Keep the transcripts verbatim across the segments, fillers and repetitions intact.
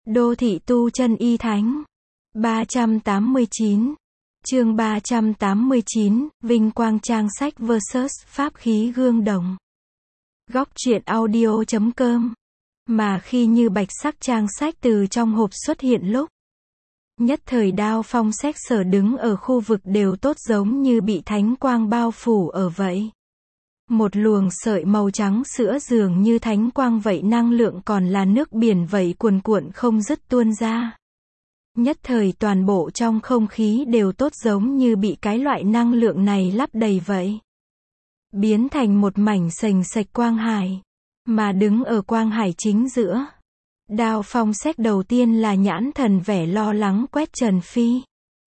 Đô thị tu chân y thánh. ba trăm tám mươi chín. Chương ba trăm tám mươi chín, Vinh quang trang sách versus pháp khí gương đồng. Góc truyện audio chấm com. Mà khi như bạch sắc trang sách từ trong hộp xuất hiện lúc, nhất thời Đao Phong xét sở đứng ở khu vực đều tốt giống như bị thánh quang bao phủ ở vậy. Một luồng sợi màu trắng sữa dường như thánh quang vậy, năng lượng còn là nước biển vậy cuồn cuộn không dứt tuôn ra. Nhất thời toàn bộ trong không khí đều tốt giống như bị cái loại năng lượng này lấp đầy vậy. Biến thành một mảnh sành sạch quang hải. Mà đứng ở quang hải chính giữa, Đao Phong xét đầu tiên là nhãn thần vẻ lo lắng quét Trần Phi.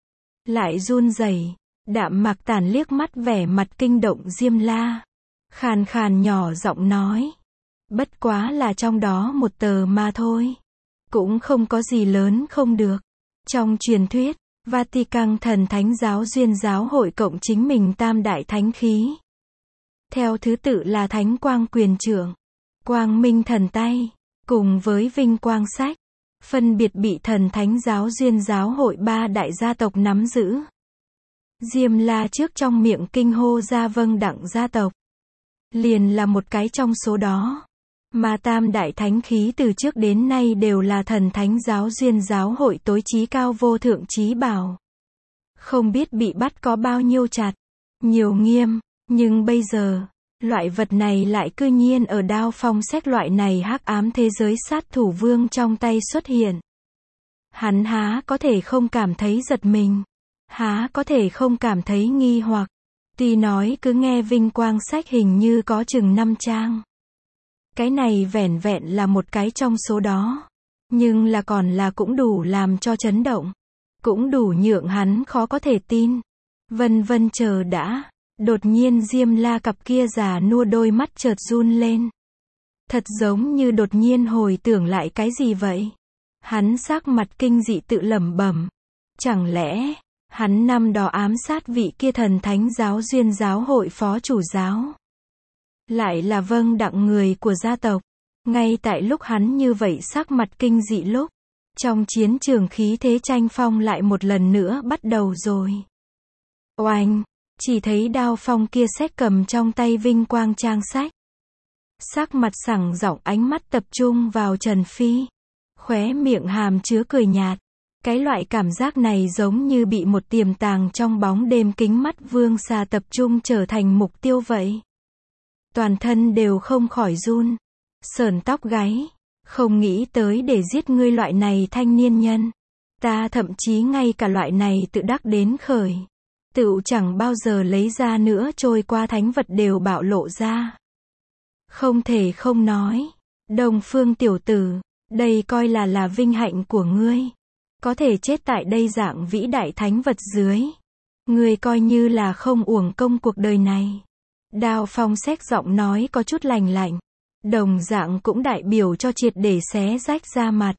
Lại run rẩy, đạm mặc tàn liếc mắt vẻ mặt kinh động Diêm La. Khàn khàn nhỏ giọng nói. Bất quá là trong đó một tờ mà thôi. Cũng không có gì lớn không được. Trong truyền thuyết, Vatican thần thánh giáo duyên giáo hội cộng chính mình tam đại thánh khí. Theo thứ tự là thánh quang quyền trưởng, quang minh thần tay, cùng với vinh quang sách. Phân biệt bị thần thánh giáo duyên giáo hội ba đại gia tộc nắm giữ. Diêm La trước trong miệng kinh hô ra vâng đặng gia tộc. Liền là một cái trong số đó. Mà tam đại thánh khí từ trước đến nay đều là thần thánh giáo duyên giáo hội tối chí cao vô thượng chí bảo. Không biết bị bắt có bao nhiêu chặt, nhiều nghiêm, nhưng bây giờ, loại vật này lại cư nhiên ở Đao Phong xét loại này hắc ám thế giới sát thủ vương trong tay xuất hiện. Hắn há có thể không cảm thấy giật mình, há có thể không cảm thấy nghi hoặc. Tuy nói cứ nghe vinh quang sách hình như có chừng năm trang. Cái này vẻn vẹn là một cái trong số đó. Nhưng là còn là cũng đủ làm cho chấn động. Cũng đủ nhượng hắn khó có thể tin. Vân vân chờ đã. Đột nhiên Diêm La cặp kia già nua đôi mắt chợt run lên. Thật giống như đột nhiên hồi tưởng lại cái gì vậy. Hắn sắc mặt kinh dị tự lẩm bẩm. Chẳng lẽ hắn năm đó ám sát vị kia thần thánh giáo duyên giáo hội phó chủ giáo. Lại là vâng đặng người của gia tộc. Ngay tại lúc hắn như vậy sắc mặt kinh dị lúc, trong chiến trường khí thế tranh phong lại một lần nữa bắt đầu rồi. Oanh! Chỉ thấy Đao Phong kia xét cầm trong tay vinh quang trang sách. Sắc mặt sẳng giọng, ánh mắt tập trung vào Trần Phi. Khóe miệng hàm chứa cười nhạt. Cái loại cảm giác này giống như bị một tiềm tàng trong bóng đêm kính mắt vương xà tập trung trở thành mục tiêu vậy. Toàn thân đều không khỏi run, sởn tóc gáy. Không nghĩ tới để giết ngươi loại này thanh niên nhân. Ta thậm chí ngay cả loại này tự đắc đến khởi. Tựu chẳng bao giờ lấy ra nữa, trôi qua thánh vật đều bạo lộ ra. Không thể không nói. Đông Phương tiểu tử, đây coi là là vinh hạnh của ngươi. Có thể chết tại đây dạng vĩ đại thánh vật dưới. Ngươi coi như là không uổng công cuộc đời này. Đao Phong xét giọng nói có chút lành lạnh. Đồng dạng cũng đại biểu cho triệt để xé rách da mặt.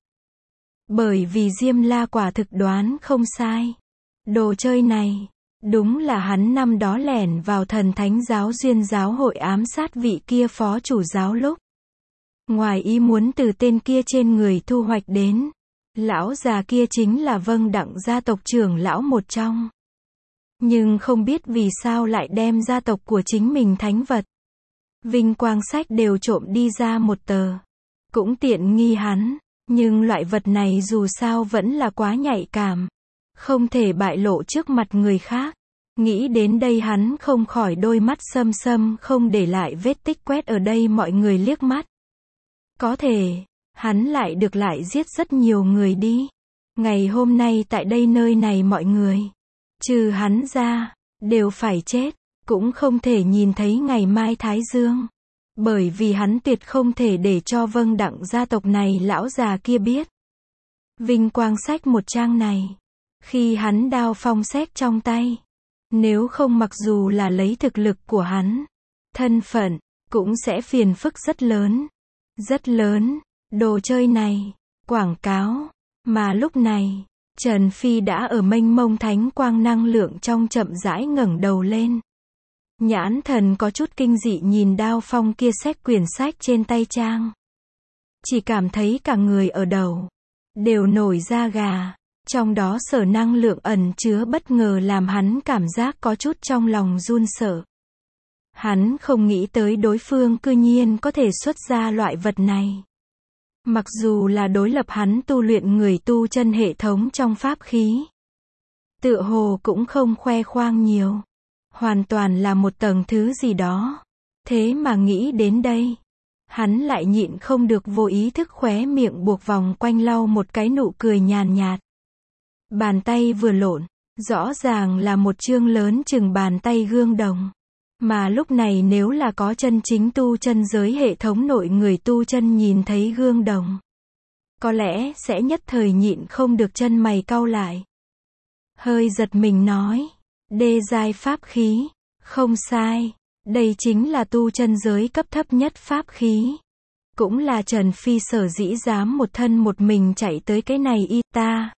Bởi vì Diêm La quả thực đoán không sai. Đồ chơi này, đúng là hắn năm đó lẻn vào thần thánh giáo duyên giáo hội ám sát vị kia phó chủ giáo lúc. Ngoài ý muốn từ tên kia trên người thu hoạch đến. Lão già kia chính là vâng đặng gia tộc trưởng lão một trong. Nhưng không biết vì sao lại đem gia tộc của chính mình thánh vật, vinh quang sách đều trộm đi ra một tờ. Cũng tiện nghi hắn, nhưng loại vật này dù sao vẫn là quá nhạy cảm. Không thể bại lộ trước mặt người khác. Nghĩ đến đây hắn không khỏi đôi mắt sâm sâm không để lại vết tích quét ở đây mọi người liếc mắt. Có thể, hắn lại được lại giết rất nhiều người đi. Ngày hôm nay tại đây nơi này mọi người, trừ hắn ra, đều phải chết. Cũng không thể nhìn thấy ngày mai thái dương. Bởi vì hắn tuyệt không thể để cho vâng đặng gia tộc này lão già kia biết. Vinh quang sách một trang này. Khi hắn Đao Phong xét trong tay. Nếu không mặc dù là lấy thực lực của hắn, thân phận, cũng sẽ phiền phức rất lớn. Rất lớn. Đồ chơi này, quảng cáo. Mà lúc này, Trần Phi đã ở mênh mông thánh quang năng lượng trong chậm rãi ngẩng đầu lên. Nhãn thần có chút kinh dị nhìn Đao Phong kia xách quyển sách trên tay trang. Chỉ cảm thấy cả người ở đầu, đều nổi da gà. Trong đó sở năng lượng ẩn chứa bất ngờ làm hắn cảm giác có chút trong lòng run sợ. Hắn không nghĩ tới đối phương cư nhiên có thể xuất ra loại vật này. Mặc dù là đối lập hắn tu luyện người tu chân hệ thống trong pháp khí. Tựa hồ cũng không khoe khoang nhiều. Hoàn toàn là một tầng thứ gì đó. Thế mà nghĩ đến đây. Hắn lại nhịn không được vô ý thức khóe miệng buộc vòng quanh lau một cái nụ cười nhàn nhạt. Bàn tay vừa lộn. Rõ ràng là một chương lớn chừng bàn tay gương đồng. Mà lúc này nếu là có chân chính tu chân giới hệ thống nội người tu chân nhìn thấy gương đồng. Có lẽ sẽ nhất thời nhịn không được chân mày cau lại. Hơi giật mình nói. Đê giai pháp khí. Không sai. Đây chính là tu chân giới cấp thấp nhất pháp khí. Cũng là Trần Phi sở dĩ dám một thân một mình chạy tới cái này y ta.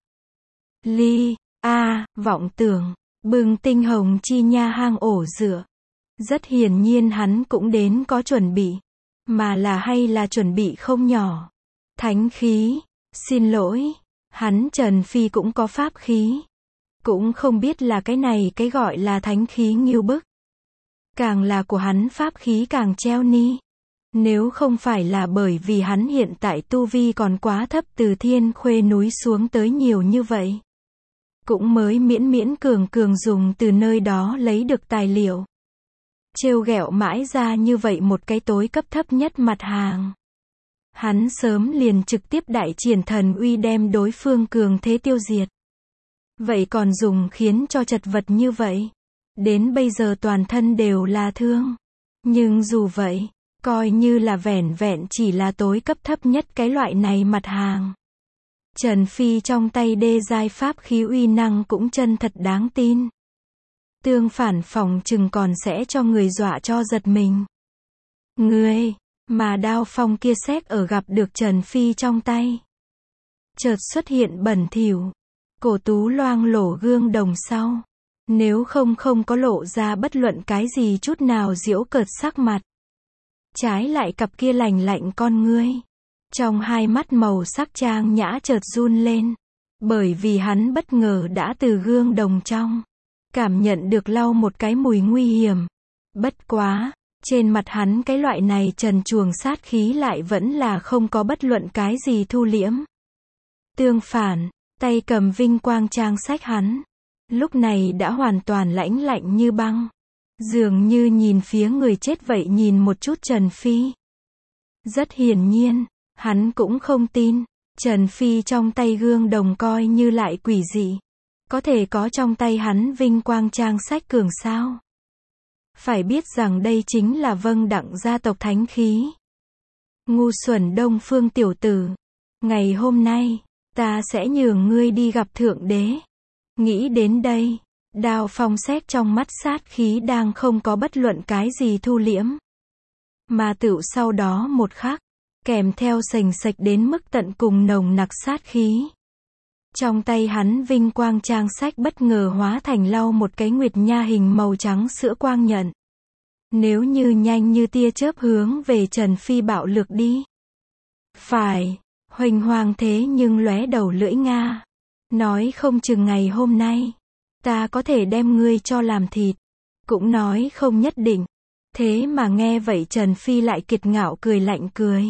Ly, a, vọng tưởng, bừng tinh hồng chi nha hang ổ dựa. Rất hiển nhiên hắn cũng đến có chuẩn bị. Mà là hay là chuẩn bị không nhỏ. Thánh khí, xin lỗi, hắn Trần Phi cũng có pháp khí. Cũng không biết là cái này cái gọi là thánh khí nghiêu bức. Càng là của hắn pháp khí càng treo ni. Nếu không phải là bởi vì hắn hiện tại tu vi còn quá thấp từ thiên khuê núi xuống tới nhiều như vậy. Cũng mới miễn miễn cường cường dùng từ nơi đó lấy được tài liệu. Trêu ghẹo mãi ra như vậy một cái tối cấp thấp nhất mặt hàng. Hắn sớm liền trực tiếp đại triển thần uy đem đối phương cường thế tiêu diệt. Vậy còn dùng khiến cho chật vật như vậy. Đến bây giờ toàn thân đều là thương. Nhưng dù vậy, coi như là vẻn vẹn chỉ là tối cấp thấp nhất cái loại này mặt hàng. Trần Phi trong tay đê giai pháp khí uy năng cũng chân thật đáng tin. Tương phản phòng chừng còn sẽ cho người dọa cho giật mình. Ngươi, mà đao phong kia xét ở gặp được Trần Phi trong tay. Chợt xuất hiện bẩn thỉu. Cổ tú loang lổ gương đồng sau. Nếu không không có lộ ra bất luận cái gì chút nào giễu cợt sắc mặt. Trái lại cặp kia lành lạnh con ngươi. Trong hai mắt màu sắc trang nhã chợt run lên. Bởi vì hắn bất ngờ đã từ gương đồng trong. Cảm nhận được lau một cái mùi nguy hiểm. Bất quá, trên mặt hắn cái loại này trần truồng sát khí lại vẫn là không có bất luận cái gì thu liễm. Tương phản, tay cầm vinh quang trang sách hắn. Lúc này đã hoàn toàn lãnh lạnh như băng. Dường như nhìn phía người chết vậy nhìn một chút Trần Phi. Rất hiển nhiên, hắn cũng không tin. Trần Phi trong tay gương đồng coi như lại quỷ dị. Có thể có trong tay hắn vinh quang trang sách cường sao. Phải biết rằng đây chính là vâng đặng gia tộc thánh khí. Ngu xuẩn Đông Phương tiểu tử. Ngày hôm nay, ta sẽ nhường ngươi đi gặp Thượng Đế. Nghĩ đến đây, đao phong xét trong mắt sát khí đang không có bất luận cái gì thu liễm. Mà tựu sau đó một khắc, kèm theo sành sạch đến mức tận cùng nồng nặc sát khí. Trong tay hắn vinh quang trang sách bất ngờ hóa thành lau một cái nguyệt nha hình màu trắng sữa quang nhận. Nếu như nhanh như tia chớp hướng về Trần Phi bạo lực đi. Phải, huỳnh hoàng thế nhưng lóe đầu lưỡi Nga. Nói không chừng ngày hôm nay, ta có thể đem ngươi cho làm thịt. Cũng nói không nhất định. Thế mà nghe vậy Trần Phi lại kiệt ngạo cười lạnh cười.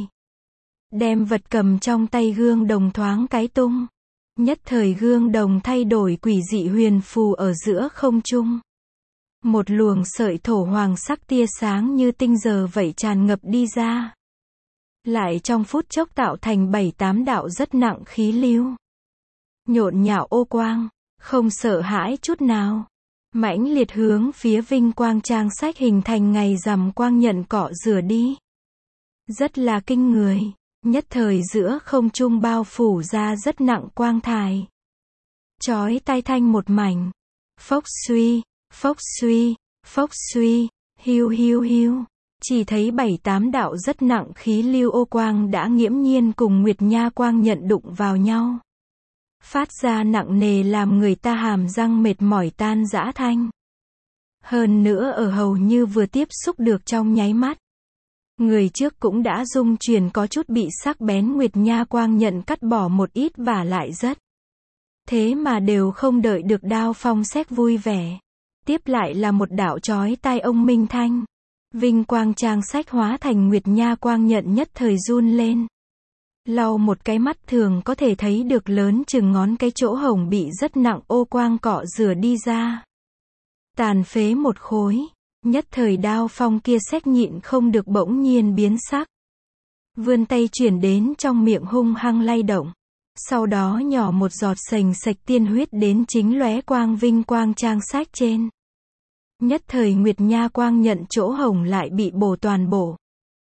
Đem vật cầm trong tay gương đồng thoáng cái tung. Nhất thời gương đồng thay đổi quỷ dị huyền phù ở giữa không trung. Một luồng sợi thổ hoàng sắc tia sáng như tinh giờ vậy tràn ngập đi ra. Lại trong phút chốc tạo thành bảy tám đạo rất nặng khí lưu. Nhộn nhạo ô quang, không sợ hãi chút nào. Mãnh liệt hướng phía vinh quang trang sách hình thành ngày rằm quang nhận cọ rửa đi. Rất là kinh người. Nhất thời giữa không trung bao phủ ra rất nặng quang thải. Chói tai thanh một mảnh. Phốc suy, phốc suy, phốc suy, hiu hiu hiu. Chỉ thấy bảy tám đạo rất nặng khí lưu ô quang đã nghiễm nhiên cùng nguyệt nha quang nhận đụng vào nhau. Phát ra nặng nề làm người ta hàm răng mệt mỏi tan rã thanh. Hơn nữa ở hầu như vừa tiếp xúc được trong nháy mắt. Người trước cũng đã dung chuyển có chút bị sắc bén Nguyệt Nha quang nhận cắt bỏ một ít và lại rất. Thế mà đều không đợi được Đao Phong Sét vui vẻ. Tiếp lại là một đạo chói tai ông minh thanh. Vinh quang trang sách hóa thành Nguyệt Nha quang nhận nhất thời run lên. Lau một cái mắt thường có thể thấy được lớn chừng ngón cái chỗ hồng bị rất nặng ô quang cọ rửa đi ra. Tàn phế một khối. Nhất thời Đao Phong kia Sét nhịn không được bỗng nhiên biến sắc. Vươn tay chuyển đến trong miệng hung hăng lay động. Sau đó nhỏ một giọt sành sạch tiên huyết đến chính lóe quang vinh quang trang sách trên. Nhất thời Nguyệt Nha quang nhận chỗ hồng lại bị bổ toàn bổ.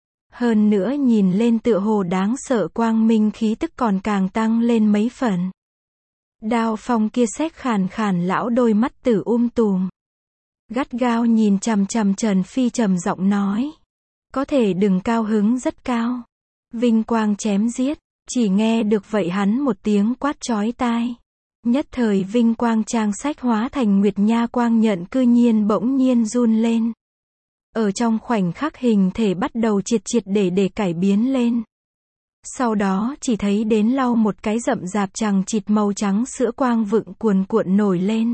Hơn nữa nhìn lên tựa hồ đáng sợ quang minh khí tức còn càng tăng lên mấy phần. Đao Phong kia Sét khàn khàn lão đôi mắt tử um tùm. Gắt gao nhìn chằm chằm Trần Phi trầm giọng nói. Có thể đừng cao hứng rất cao. Vinh quang chém giết. Chỉ nghe được vậy hắn một tiếng quát chói tai. Nhất thời vinh quang trang sách hóa thành Nguyệt Nha quang nhận cư nhiên bỗng nhiên run lên. Ở trong khoảnh khắc hình thể bắt đầu triệt triệt để để cải biến lên. Sau đó chỉ thấy đến lau một cái rậm rạp chằng chịt màu trắng sữa quang vựng cuồn cuộn nổi lên.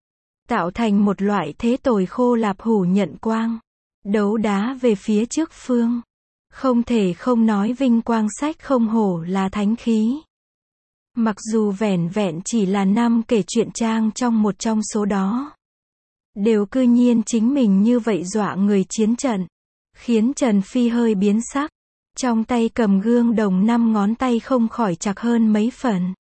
Tạo thành một loại thế tồi khô lạp hủ nhận quang. Đấu đá về phía trước phương. Không thể không nói vinh quang sách không hổ là thánh khí. Mặc dù vẻn vẹn chỉ là năm kể chuyện trang trong một trong số đó. Đều cư nhiên chính mình như vậy dọa người chiến trận. Khiến Trần Phi hơi biến sắc. Trong tay cầm gương đồng năm ngón tay không khỏi chặt hơn mấy phần.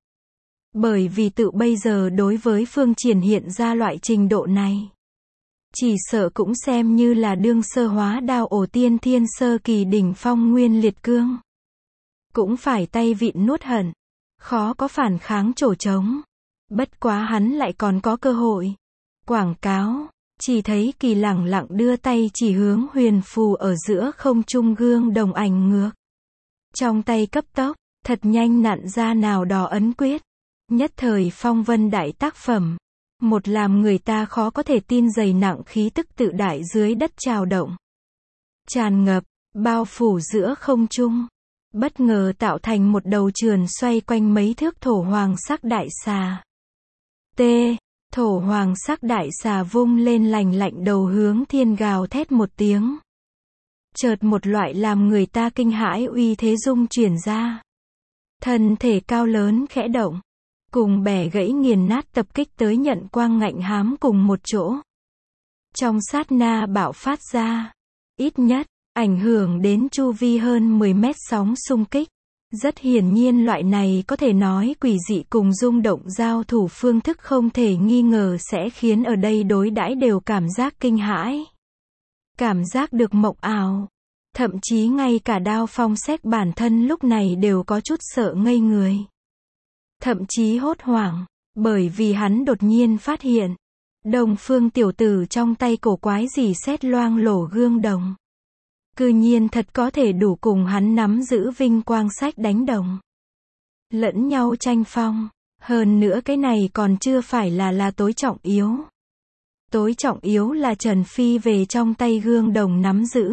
Bởi vì tự bây giờ đối với phương triển hiện ra loại trình độ này. Chỉ sợ cũng xem như là đương sơ hóa đao ổ tiên thiên sơ kỳ đỉnh phong nguyên liệt cương. Cũng phải tay vịn nuốt hận. Khó có phản kháng chỗ trống. Bất quá hắn lại còn có cơ hội. Quảng cáo. Chỉ thấy Kỳ lẳng lặng đưa tay chỉ hướng huyền phù ở giữa không trung gương đồng ảnh ngược. Trong tay cấp tốc, thật nhanh nặn ra nào đó ấn quyết. Nhất thời phong vân đại tác phẩm. Một làm người ta khó có thể tin dày nặng khí tức tự đại dưới đất trào động. Tràn ngập, bao phủ giữa không trung. Bất ngờ tạo thành một đầu trườn xoay quanh mấy thước thổ hoàng sắc đại xà. T. Thổ hoàng sắc đại xà vung lên lành lạnh đầu hướng thiên gào thét một tiếng. Chợt một loại làm người ta kinh hãi uy thế dung chuyển ra. Thân thể cao lớn khẽ động. Cùng bẻ gãy nghiền nát tập kích tới nhận quang ngạnh hám cùng một chỗ. Trong sát na bạo phát ra. Ít nhất, ảnh hưởng đến chu vi hơn mười mét sóng xung kích. Rất hiển nhiên loại này có thể nói quỷ dị cùng rung động giao thủ phương thức không thể nghi ngờ sẽ khiến ở đây đối đãi đều cảm giác kinh hãi. Cảm giác được mộng ảo. Thậm chí ngay cả Đao Phong Sét bản thân lúc này đều có chút sợ ngây người. Thậm chí hốt hoảng, bởi vì hắn đột nhiên phát hiện. Đồng Phương tiểu tử trong tay cổ quái gì sét loang lổ gương đồng. Cư nhiên thật có thể đủ cùng hắn nắm giữ vinh quang sách đánh đồng. Lẫn nhau tranh phong. Hơn nữa cái này còn chưa phải là là tối trọng yếu. Tối trọng yếu là Trần Phi về trong tay gương đồng nắm giữ.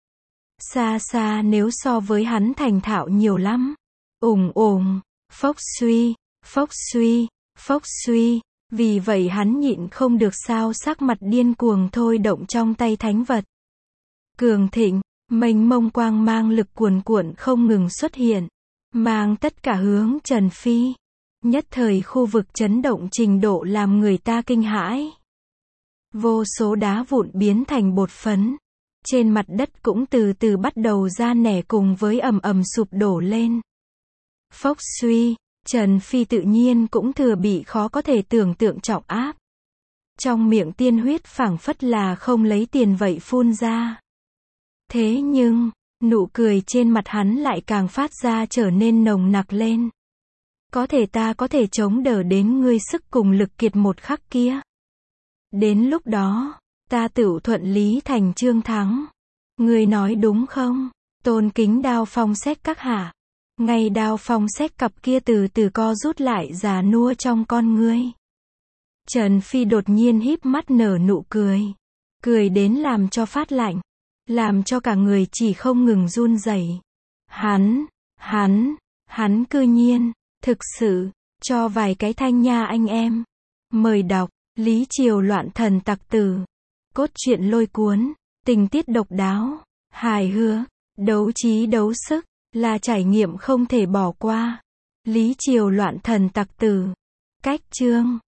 Xa xa nếu so với hắn thành thạo nhiều lắm. Ùng ùng, phốc suy, phốc suy, phốc suy. Vì vậy hắn nhịn không được sao sắc mặt điên cuồng thôi động trong tay thánh vật. Cường thịnh, mênh mông quang mang lực cuồn cuộn không ngừng xuất hiện. Mang tất cả hướng Trần Phi. Nhất thời khu vực chấn động trình độ làm người ta kinh hãi. Vô số đá vụn biến thành bột phấn. Trên mặt đất cũng từ từ bắt đầu ra nẻ cùng với ầm ầm sụp đổ lên. Phốc suy, Trần Phi tự nhiên cũng thừa bị khó có thể tưởng tượng trọng áp. Trong miệng tiên huyết phảng phất là không lấy tiền vậy phun ra. Thế nhưng, nụ cười trên mặt hắn lại càng phát ra trở nên nồng nặc lên. Có thể ta có thể chống đỡ đến ngươi sức cùng lực kiệt một khắc kia. Đến lúc đó, ta tựu thuận lý thành trương thắng. Ngươi nói đúng không? Tôn kính Đao Phong Sét các hạ. Ngay Đao Phong Sét cặp kia từ từ co rút lại già nua trong con ngươi. Trần Phi đột nhiên híp mắt nở nụ cười. Cười đến làm cho phát lạnh. làm cho cả người chỉ không ngừng run rẩy. Hắn, hắn, hắn cư nhiên, thực sự, cho vài cái thanh nha anh em. Mời đọc, Lý Triều loạn thần tặc tử. Cốt truyện lôi cuốn, tình tiết độc đáo, hài hước, đấu trí đấu sức, là trải nghiệm không thể bỏ qua. Lý Triều loạn thần tặc tử. Cách chương